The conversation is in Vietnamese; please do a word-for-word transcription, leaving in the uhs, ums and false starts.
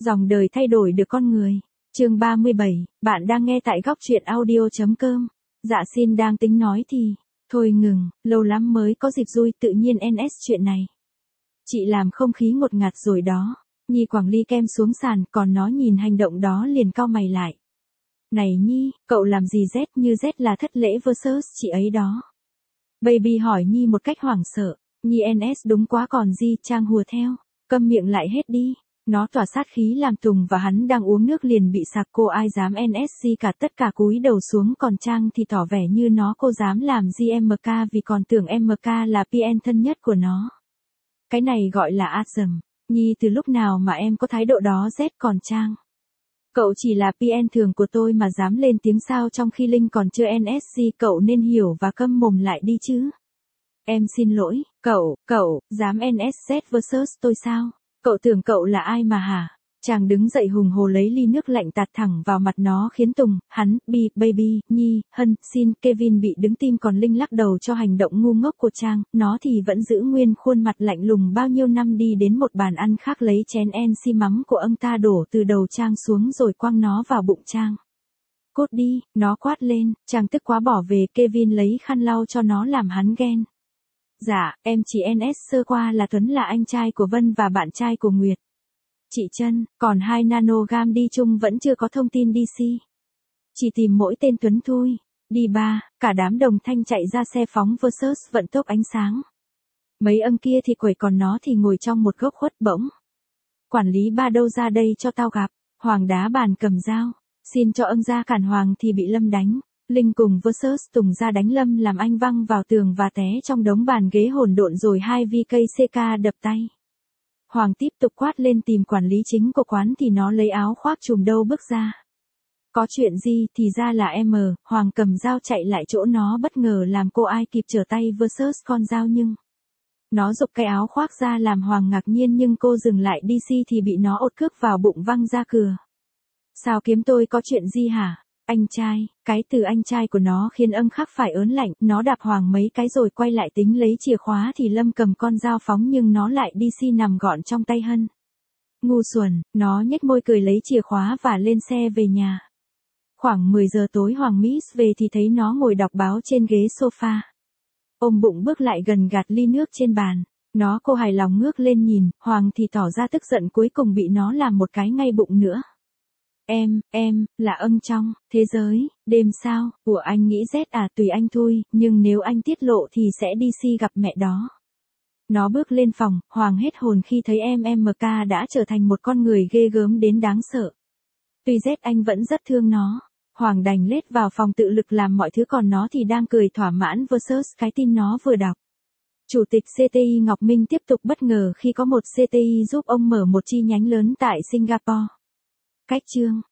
Dòng đời thay đổi được con người. Chương ba mươi bảy, bạn đang nghe tại góc truyện audio chấm com. Dạ xin đang tính nói thì, thôi ngừng, lâu lắm mới có dịp vui tự nhiên en ét chuyện này. Chị làm không khí ngột ngạt rồi đó. Nhi quẳng ly kem xuống sàn, còn nó nhìn hành động đó liền cau mày lại. Này Nhi, cậu làm gì Z như Z là thất lễ versus chị ấy đó. Baby hỏi Nhi một cách hoảng sợ. Nhi en ét đúng quá còn gì Trang hùa theo. Câm miệng lại hết đi. Nó tỏa sát khí làm Tùng và hắn đang uống nước liền bị sạc cô ai dám en ét xê cả tất cả cúi đầu xuống còn Trang thì tỏ vẻ như nó cô dám làm gì em ca vì còn tưởng em ca là pê en thân nhất của nó. Cái này gọi là asm. Nhi từ lúc nào mà em có thái độ đó Z còn Trang. Cậu chỉ là pê en thường của tôi mà dám lên tiếng sao trong khi Linh còn chưa en ét xê cậu nên hiểu và câm mồm lại đi chứ. Em xin lỗi, cậu, cậu, dám en ét Z versus tôi sao? Cậu tưởng cậu là ai mà hả? Chàng đứng dậy hùng hồ lấy ly nước lạnh tạt thẳng vào mặt nó khiến Tùng, hắn, Bi, Baby, Nhi, Hân, Xin, Kevin bị đứng tim còn Linh lắc đầu cho hành động ngu ngốc của Trang, nó thì vẫn giữ nguyên khuôn mặt lạnh lùng bao nhiêu năm đi đến một bàn ăn khác lấy chén en xi mắm của ông ta đổ từ đầu Trang xuống rồi quăng nó vào bụng Trang. Cốt đi, nó quát lên, Trang tức quá bỏ về Kevin lấy khăn lau cho nó làm hắn ghen. Dạ, em chỉ en ét sơ qua là Tuấn là anh trai của Vân và bạn trai của Nguyệt. Chị Trân, còn hai nanogam đi chung vẫn chưa có thông tin đê xê. Chỉ tìm mỗi tên Tuấn thôi. Đi ba, cả đám đồng thanh chạy ra xe phóng versus vận tốc ánh sáng. Mấy ông kia thì quẩy còn nó thì ngồi trong một góc khuất bỗng. Quản lý ba đâu ra đây cho tao gặp. Hoàng đá bàn cầm dao. Xin cho ông ra cản Hoàng thì bị Lâm đánh. Linh cùng versus Tùng ra đánh Lâm làm anh văng vào tường và té trong đống bàn ghế hỗn độn rồi hai vê ca xê ca đập tay. Hoàng tiếp tục quát lên tìm quản lý chính của quán thì nó lấy áo khoác trùm đâu bước ra. Có chuyện gì thì ra là em, Hoàng cầm dao chạy lại chỗ nó bất ngờ làm cô ai kịp trở tay versus con dao nhưng. Nó giục cái áo khoác ra làm Hoàng ngạc nhiên nhưng cô dừng lại đê xê thì bị nó ột cước vào bụng văng ra cửa. Sao kiếm tôi có chuyện gì hả? Anh trai, cái từ anh trai của nó khiến âm khắc phải ớn lạnh, nó đạp Hoàng mấy cái rồi quay lại tính lấy chìa khóa thì Lâm cầm con dao phóng nhưng nó lại đê xê nằm gọn trong tay Hân. Ngu xuẩn, nó nhếch môi cười lấy chìa khóa và lên xe về nhà. Khoảng mười giờ tối Hoàng Miss về thì thấy nó ngồi đọc báo trên ghế sofa. Ôm bụng bước lại gần gạt ly nước trên bàn. Nó cô hài lòng ngước lên nhìn, Hoàng thì tỏ ra tức giận cuối cùng bị nó làm một cái ngay bụng nữa. Em, em, là ân trong, thế giới, đêm sao, của anh nghĩ Z à tùy anh thôi, nhưng nếu anh tiết lộ thì sẽ đi xê gặp mẹ đó. Nó bước lên phòng, Hoàng hết hồn khi thấy em em ca đã trở thành một con người ghê gớm đến đáng sợ. Tuy Z anh vẫn rất thương nó, Hoàng đành lết vào phòng tự lực làm mọi thứ còn nó thì đang cười thỏa mãn versus cái tin nó vừa đọc. Chủ tịch xê tê i Ngọc Minh tiếp tục bất ngờ khi có một xê tê i giúp ông mở một chi nhánh lớn tại Singapore. Cách chương